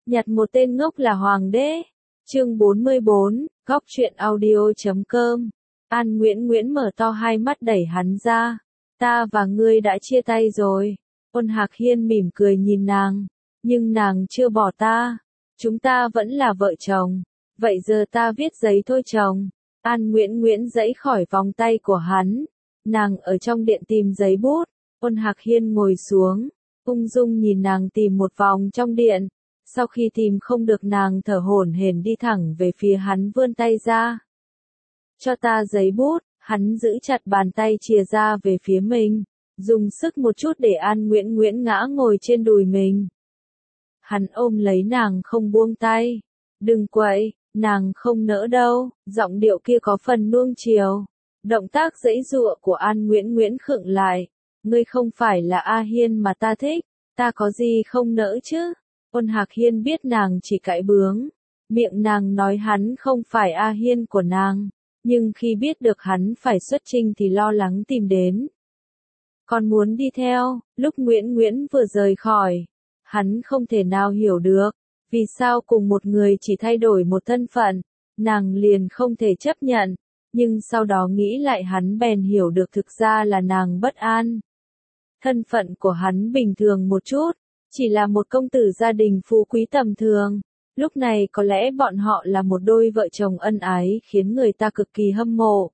Nhặt một tên ngốc là hoàng đế. Chương 44, góc truyện audio.com. An Nguyễn Nguyễn mở to hai mắt đẩy hắn ra. Ta và ngươi đã chia tay rồi. Ôn Hạc Hiên mỉm cười nhìn nàng. Nhưng nàng chưa bỏ ta. Chúng ta vẫn là vợ chồng. Vậy giờ ta viết giấy thôi chồng. An Nguyễn Nguyễn giãy khỏi vòng tay của hắn. Nàng ở trong điện tìm giấy bút. Ôn Hạc Hiên ngồi xuống. Ung dung nhìn nàng tìm một vòng trong điện. Sau khi tìm không được nàng thở hổn hển đi thẳng về phía hắn vươn tay ra. Cho ta giấy bút, hắn giữ chặt bàn tay chìa ra về phía mình, dùng sức một chút để An Nguyễn Nguyễn ngã ngồi trên đùi mình. Hắn ôm lấy nàng không buông tay. Đừng quậy, nàng không nỡ đâu, giọng điệu kia có phần nuông chiều. Động tác giãy giụa của An Nguyễn Nguyễn khựng lại. Ngươi không phải là A Hiên mà ta thích, ta có gì không nỡ chứ? Ôn Hạc Hiên biết nàng chỉ cãi bướng. Miệng nàng nói hắn không phải A Hiên của nàng. Nhưng khi biết được hắn phải xuất chinh thì lo lắng tìm đến. Còn muốn đi theo, lúc Nguyễn Nguyễn vừa rời khỏi. Hắn không thể nào hiểu được. Vì sao cùng một người chỉ thay đổi một thân phận. Nàng liền không thể chấp nhận. Nhưng sau đó nghĩ lại hắn bèn hiểu được thực ra là nàng bất an. Thân phận của hắn bình thường một chút. Chỉ là một công tử gia đình phú quý tầm thường. Lúc này có lẽ bọn họ là một đôi vợ chồng ân ái khiến người ta cực kỳ hâm mộ.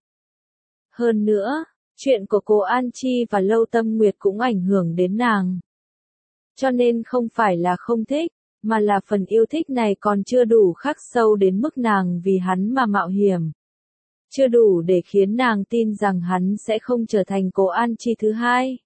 Hơn nữa, chuyện của cô An Chi và Lâu Tâm Nguyệt cũng ảnh hưởng đến nàng. Cho nên không phải là không thích, mà là phần yêu thích này còn chưa đủ khắc sâu đến mức nàng vì hắn mà mạo hiểm. Chưa đủ để khiến nàng tin rằng hắn sẽ không trở thành cô An Chi thứ hai.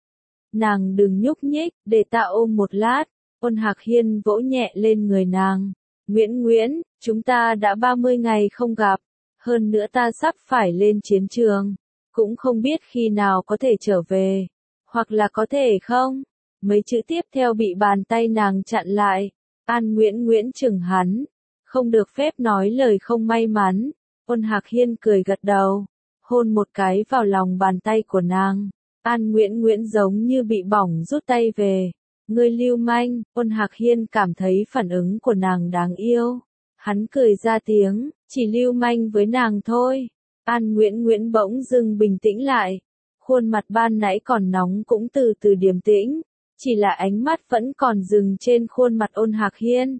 Nàng đừng nhúc nhích, để ta ôm một lát. Ôn Hạc Hiên vỗ nhẹ lên người nàng. Nguyễn Nguyễn, chúng ta đã 30 ngày không gặp. Hơn nữa ta sắp phải lên chiến trường. Cũng không biết khi nào có thể trở về. Hoặc là có thể không? Mấy chữ tiếp theo bị bàn tay nàng chặn lại. An Nguyễn Nguyễn chừng hắn. Không được phép nói lời không may mắn. Ôn Hạc Hiên cười gật đầu. Hôn một cái vào lòng bàn tay của nàng. An Nguyễn Nguyễn giống như bị bỏng rút tay về. Ngươi lưu manh. Ôn Hạc Hiên cảm thấy phản ứng của nàng đáng yêu. Hắn cười ra tiếng, chỉ lưu manh với nàng thôi. An Nguyễn Nguyễn bỗng dưng bình tĩnh lại. Khuôn mặt ban nãy còn nóng cũng từ từ điềm tĩnh. Chỉ là ánh mắt vẫn còn dừng trên khuôn mặt Ôn Hạc Hiên.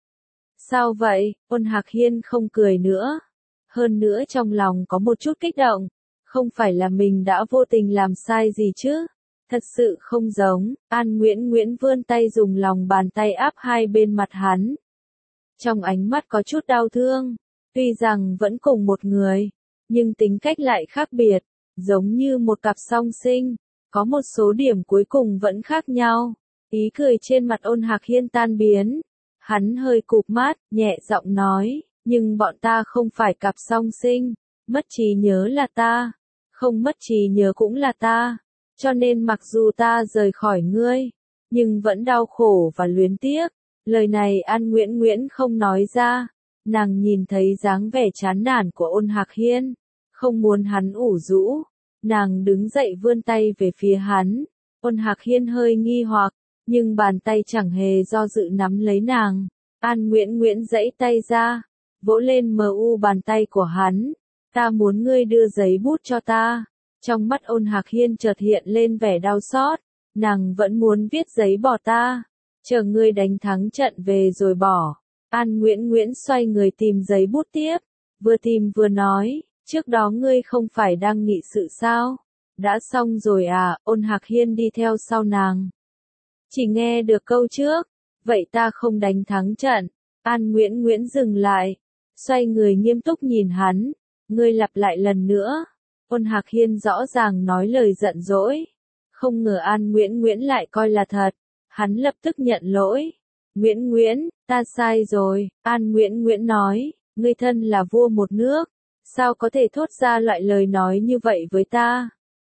Sao vậy? Ôn Hạc Hiên không cười nữa. Hơn nữa trong lòng có một chút kích động. Không phải là mình đã vô tình làm sai gì chứ? Thật sự không giống. An Nguyễn Nguyễn vươn tay dùng lòng bàn tay áp hai bên mặt hắn. Trong ánh mắt có chút đau thương. Tuy rằng vẫn cùng một người, nhưng tính cách lại khác biệt. Giống như một cặp song sinh. Có một số điểm cuối cùng vẫn khác nhau. Ý cười trên mặt Ôn Hạc Hiên tan biến. Hắn hơi cụp mắt, nhẹ giọng nói. Nhưng bọn ta không phải cặp song sinh. Mất trí nhớ là ta. Không mất trí nhớ cũng là ta. Cho nên mặc dù ta rời khỏi ngươi, nhưng vẫn đau khổ và luyến tiếc. Lời này An Nguyễn Nguyễn không nói ra. Nàng nhìn thấy dáng vẻ chán nản của Ôn Hạc Hiên. Không muốn hắn ủ rũ. Nàng đứng dậy vươn tay về phía hắn. Ôn Hạc Hiên hơi nghi hoặc, nhưng bàn tay chẳng hề do dự nắm lấy nàng. An Nguyễn Nguyễn giãy tay ra, vỗ lên bàn tay của hắn. Ta muốn ngươi đưa giấy bút cho ta. Trong mắt Ôn Hạc Hiên chợt hiện lên vẻ đau xót. Nàng vẫn muốn viết giấy bỏ ta. Chờ ngươi đánh thắng trận về rồi bỏ. An Nguyễn Nguyễn xoay người tìm giấy bút tiếp. Vừa tìm vừa nói. Trước đó ngươi không phải đang nghị sự sao? Đã xong rồi à? Ôn Hạc Hiên đi theo sau nàng. Chỉ nghe được câu trước. Vậy ta không đánh thắng trận. An Nguyễn Nguyễn dừng lại. Xoay người nghiêm túc nhìn hắn. Ngươi lặp lại lần nữa. Ôn Hạc Hiên rõ ràng nói lời giận dỗi. Không ngờ An Nguyễn Nguyễn lại coi là thật. Hắn lập tức nhận lỗi. Nguyễn Nguyễn, ta sai rồi. An Nguyễn Nguyễn nói. Ngươi thân là vua một nước. Sao có thể thốt ra loại lời nói như vậy với ta?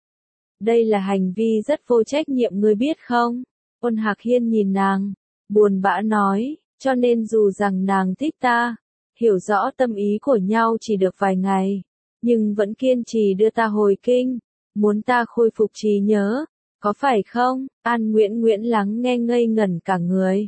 Đây là hành vi rất vô trách nhiệm ngươi biết không? Ôn Hạc Hiên nhìn nàng. Buồn bã nói. Cho nên dù rằng nàng thích ta. Hiểu rõ tâm ý của nhau chỉ được vài ngày. Nhưng vẫn kiên trì đưa ta hồi kinh. Muốn ta khôi phục trí nhớ. Có phải không? An Nguyễn Nguyễn lắng nghe ngây ngẩn cả người.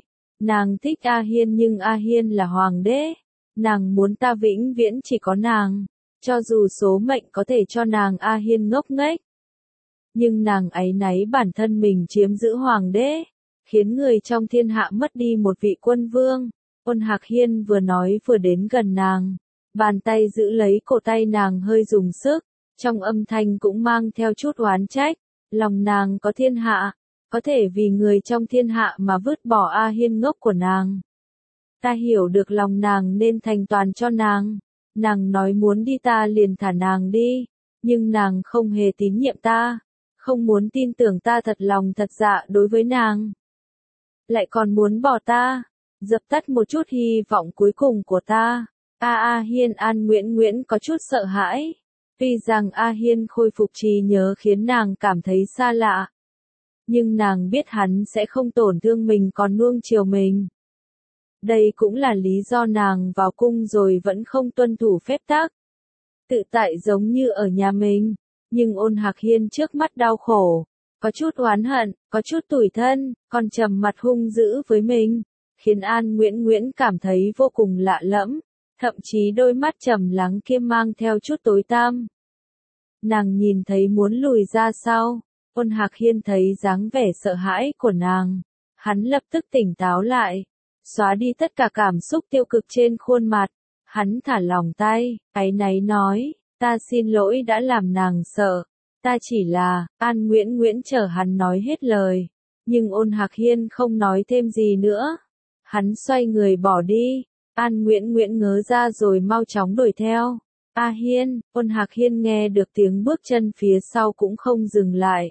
Nàng thích A Hiên nhưng A Hiên là hoàng đế. Nàng muốn ta vĩnh viễn chỉ có nàng. Cho dù số mệnh có thể cho nàng A Hiên ngốc nghếch. Nhưng nàng áy náy bản thân mình chiếm giữ hoàng đế. Khiến người trong thiên hạ mất đi một vị quân vương. Ôn Hạc Hiên vừa nói vừa đến gần nàng. Bàn tay giữ lấy cổ tay nàng hơi dùng sức. Trong âm thanh cũng mang theo chút oán trách. Lòng nàng có thiên hạ. Có thể vì người trong thiên hạ mà vứt bỏ A Hiên ngốc của nàng. Ta hiểu được lòng nàng nên thành toàn cho nàng. Nàng nói muốn đi ta liền thả nàng đi. Nhưng nàng không hề tín nhiệm ta. Không muốn tin tưởng ta thật lòng thật dạ đối với nàng. Lại còn muốn bỏ ta. Dập tắt một chút hy vọng cuối cùng của ta. A Hiên An Nguyễn Nguyễn có chút sợ hãi. Tuy rằng A Hiên khôi phục trí nhớ khiến nàng cảm thấy xa lạ. Nhưng nàng biết hắn sẽ không tổn thương mình còn nuông chiều mình. Đây cũng là lý do nàng vào cung rồi vẫn không tuân thủ phép tắc. Tự tại giống như ở nhà mình. Nhưng Ôn Hạc Hiên trước mắt đau khổ. Có chút oán hận, có chút tủi thân, còn trầm mặt hung dữ với mình. Khiến An Nguyễn Nguyễn cảm thấy vô cùng lạ lẫm. Thậm chí đôi mắt trầm lắng kia mang theo chút tối tăm. Nàng nhìn thấy muốn lùi ra sau. Ôn Hạc Hiên thấy dáng vẻ sợ hãi của nàng. Hắn lập tức tỉnh táo lại. Xóa đi tất cả cảm xúc tiêu cực trên khuôn mặt. Hắn thả lỏng tay, áy náy nói, ta xin lỗi đã làm nàng sợ. Ta chỉ là, An Nguyễn Nguyễn chờ hắn nói hết lời. Nhưng Ôn Hạc Hiên không nói thêm gì nữa. Hắn xoay người bỏ đi. An Nguyễn Nguyễn ngớ ra rồi mau chóng đuổi theo. A Hiên, Ôn Hạc Hiên nghe được tiếng bước chân phía sau cũng không dừng lại.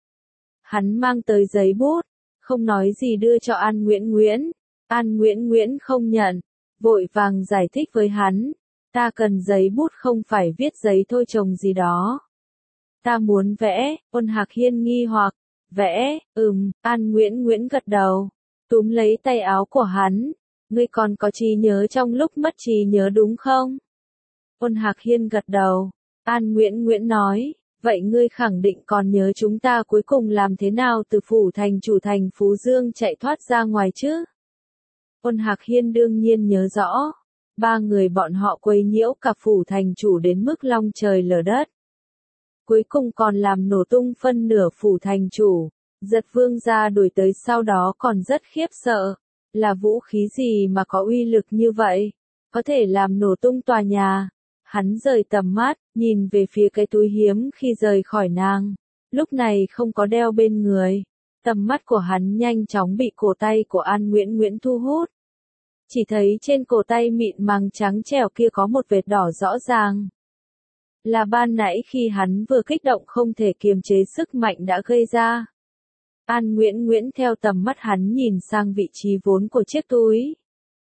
Hắn mang tới giấy bút, không nói gì đưa cho An Nguyễn Nguyễn. An Nguyễn Nguyễn không nhận, vội vàng giải thích với hắn. Ta cần giấy bút không phải viết giấy thôi chồng gì đó. Ta muốn vẽ, Ôn Hạc Hiên nghi hoặc. Vẽ, An Nguyễn Nguyễn gật đầu. Túm lấy tay áo của hắn. Ngươi còn có trí nhớ trong lúc mất trí nhớ đúng không? Ôn Hạc Hiên gật đầu. An Nguyễn Nguyễn nói. Vậy ngươi khẳng định còn nhớ chúng ta cuối cùng làm thế nào từ phủ thành chủ thành Phú Dương chạy thoát ra ngoài chứ? Ôn Hạc Hiên đương nhiên nhớ rõ. Ba người bọn họ quấy nhiễu cả phủ thành chủ đến mức long trời lở đất. Cuối cùng còn làm nổ tung phân nửa phủ thành chủ. Giật vương gia đuổi tới sau đó còn rất khiếp sợ. Là vũ khí gì mà có uy lực như vậy? Có thể làm nổ tung tòa nhà. Hắn rời tầm mắt, nhìn về phía cái túi hiếm khi rời khỏi nàng. Lúc này không có đeo bên người. Tầm mắt của hắn nhanh chóng bị cổ tay của An Nguyễn Nguyễn thu hút. Chỉ thấy trên cổ tay mịn màng trắng trẻo kia có một vệt đỏ rõ ràng. Là ban nãy khi hắn vừa kích động không thể kiềm chế sức mạnh đã gây ra. An Nguyễn Nguyễn theo tầm mắt hắn nhìn sang vị trí vốn của chiếc túi.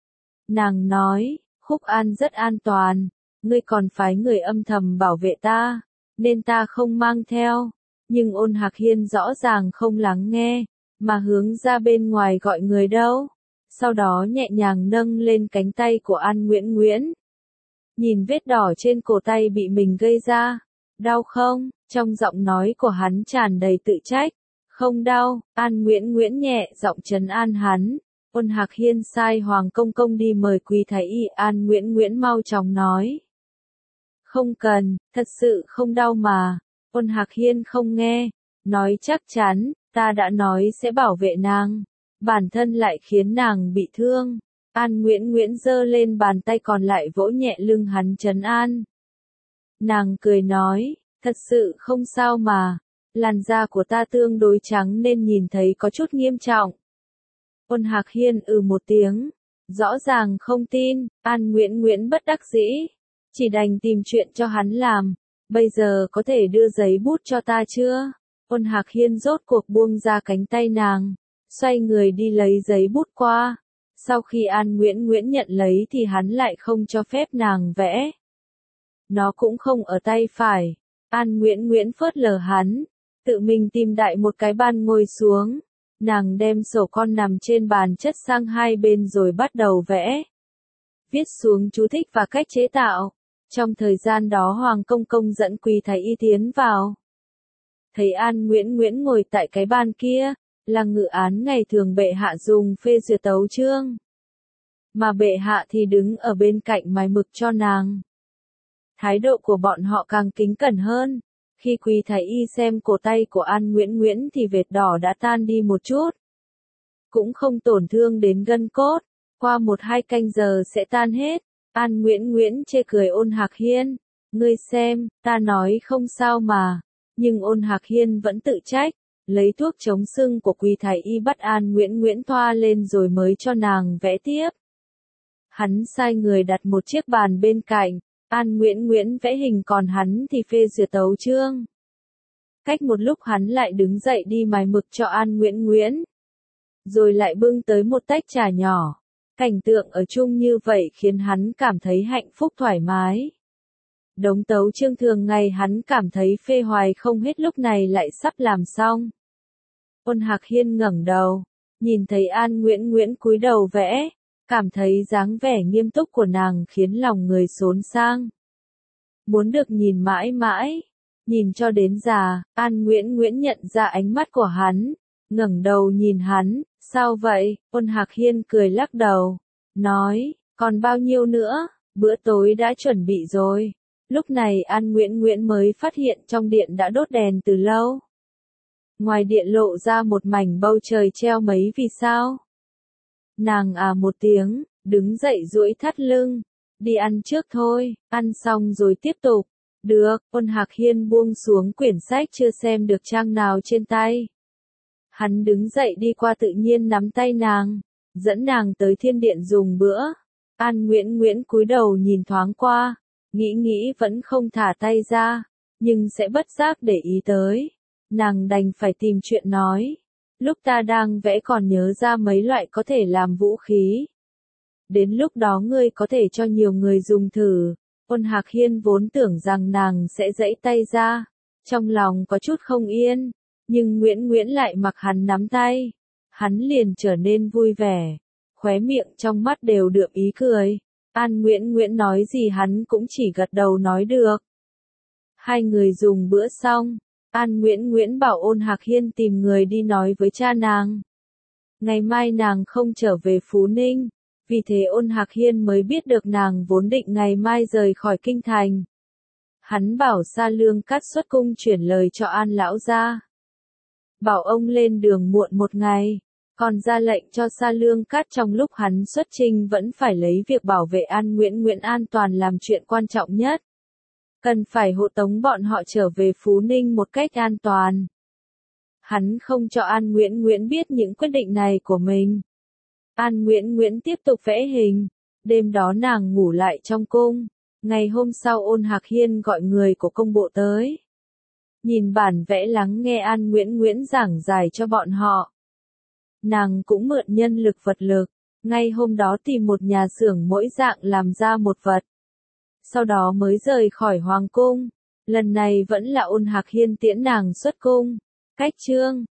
Nàng nói, Khúc An rất an toàn. Ngươi còn phái người âm thầm bảo vệ ta, nên ta không mang theo. Nhưng Ôn Hạc Hiên rõ ràng không lắng nghe, mà hướng ra bên ngoài gọi người đâu. Sau đó nhẹ nhàng nâng lên cánh tay của An Nguyễn Nguyễn. Nhìn vết đỏ trên cổ tay bị mình gây ra. Đau không? Trong giọng nói của hắn tràn đầy tự trách. Không đau, An Nguyễn Nguyễn nhẹ giọng trấn an hắn. Ôn Hạc Hiên sai Hoàng Công Công đi mời Quý Thái Y. An Nguyễn Nguyễn mau chóng nói. Không cần, thật sự không đau mà. Ôn Hạc Hiên không nghe, nói chắc chắn, ta đã nói sẽ bảo vệ nàng. Bản thân lại khiến nàng bị thương. An Nguyễn Nguyễn giơ lên bàn tay còn lại vỗ nhẹ lưng hắn trấn an. Nàng cười nói, thật sự không sao mà. Làn da của ta tương đối trắng nên nhìn thấy có chút nghiêm trọng. Ôn Hạc Hiên một tiếng. Rõ ràng không tin, An Nguyễn Nguyễn bất đắc dĩ. Chỉ đành tìm chuyện cho hắn làm. Bây giờ có thể đưa giấy bút cho ta chưa? Ôn Hạc Hiên rốt cuộc buông ra cánh tay nàng. Xoay người đi lấy giấy bút qua. Sau khi An Nguyễn Nguyễn nhận lấy thì hắn lại không cho phép nàng vẽ. Nó cũng không ở tay phải. An Nguyễn Nguyễn phớt lờ hắn. Tự mình tìm đại một cái bàn ngồi xuống. Nàng đem sổ con nằm trên bàn chất sang hai bên rồi bắt đầu vẽ. Viết xuống chú thích và cách chế tạo. Trong thời gian đó Hoàng Công Công dẫn Quý Thái Y tiến vào. Thấy An Nguyễn Nguyễn ngồi tại cái bàn kia, là ngự án ngày thường bệ hạ dùng phê duyệt tấu chương. Mà bệ hạ thì đứng ở bên cạnh mài mực cho nàng. Thái độ của bọn họ càng kính cẩn hơn. Khi Quý Thái Y xem cổ tay của An Nguyễn Nguyễn thì vệt đỏ đã tan đi một chút. Cũng không tổn thương đến gân cốt, qua 1-2 canh giờ sẽ tan hết. An Nguyễn Nguyễn chê cười Ôn Hạc Hiên, ngươi xem, ta nói không sao mà. Nhưng Ôn Hạc Hiên vẫn tự trách, lấy thuốc chống sưng của Quý Thái Y bắt An Nguyễn Nguyễn thoa lên rồi mới cho nàng vẽ tiếp. Hắn sai người đặt một chiếc bàn bên cạnh, An Nguyễn Nguyễn vẽ hình còn hắn thì phê duyệt tấu chương. Cách một lúc hắn lại đứng dậy đi mài mực cho An Nguyễn Nguyễn. Rồi lại bưng tới một tách trà nhỏ. Cảnh tượng ở chung như vậy khiến hắn cảm thấy hạnh phúc thoải mái. Đống tấu chương thường ngày hắn cảm thấy phê hoài không hết lúc này lại sắp làm xong. Ôn Hạc Hiên ngẩng đầu, nhìn thấy An Nguyễn Nguyễn cúi đầu vẽ, cảm thấy dáng vẻ nghiêm túc của nàng khiến lòng người xốn sang. Muốn được nhìn mãi mãi, nhìn cho đến già, An Nguyễn Nguyễn nhận ra ánh mắt của hắn, ngẩng đầu nhìn hắn, sao vậy? Ôn Hạc Hiên cười lắc đầu, nói, còn bao nhiêu nữa, bữa tối đã chuẩn bị rồi. Lúc này An Nguyễn Nguyễn mới phát hiện trong điện đã đốt đèn từ lâu. Ngoài điện lộ ra một mảnh bầu trời treo mấy vì sao. Nàng à một tiếng, đứng dậy duỗi thắt lưng, đi ăn trước thôi, ăn xong rồi tiếp tục. Được, Ôn Hạc Hiên buông xuống quyển sách chưa xem được trang nào trên tay. Hắn đứng dậy đi qua tự nhiên nắm tay nàng, dẫn nàng tới thiên điện dùng bữa. An Nguyễn Nguyễn cúi đầu nhìn thoáng qua, nghĩ vẫn không thả tay ra, nhưng sẽ bất giác để ý tới. Nàng đành phải tìm chuyện nói. Lúc ta đang vẽ còn nhớ ra mấy loại có thể làm vũ khí. Đến lúc đó ngươi có thể cho nhiều người dùng thử. Ôn Hạc Hiên vốn tưởng rằng nàng sẽ giãy tay ra, trong lòng có chút không yên, nhưng Nguyễn Nguyễn lại mặc hắn nắm tay. Hắn liền trở nên vui vẻ, khóe miệng trong mắt đều đượm ý cười. An Nguyễn Nguyễn nói gì hắn cũng chỉ gật đầu nói được. Hai người dùng bữa xong, An Nguyễn Nguyễn bảo Ôn Hạc Hiên tìm người đi nói với cha nàng. Ngày mai nàng không trở về Phú Ninh, vì thế Ôn Hạc Hiên mới biết được nàng vốn định ngày mai rời khỏi kinh thành. Hắn bảo Sa Lương Cát xuất cung chuyển lời cho An lão gia. Bảo ông lên đường muộn một ngày, còn ra lệnh cho Sa Lương Cát trong lúc hắn xuất chinh vẫn phải lấy việc bảo vệ An Nguyễn Nguyễn an toàn làm chuyện quan trọng nhất. Cần phải hộ tống bọn họ trở về Phú Ninh một cách an toàn. Hắn không cho An Nguyễn Nguyễn biết những quyết định này của mình. An Nguyễn Nguyễn tiếp tục vẽ hình. Đêm đó nàng ngủ lại trong cung. Ngày hôm sau Ôn Hạc Hiên gọi người của công bộ tới. Nhìn bản vẽ lắng nghe An Nguyễn Nguyễn giảng giải cho bọn họ. Nàng cũng mượn nhân lực vật lực. Ngay hôm đó tìm một nhà xưởng mỗi dạng làm ra một vật. Sau đó mới rời khỏi Hoàng cung. Lần này vẫn là Ôn Hạc Hiên tiễn nàng xuất cung. Cách chương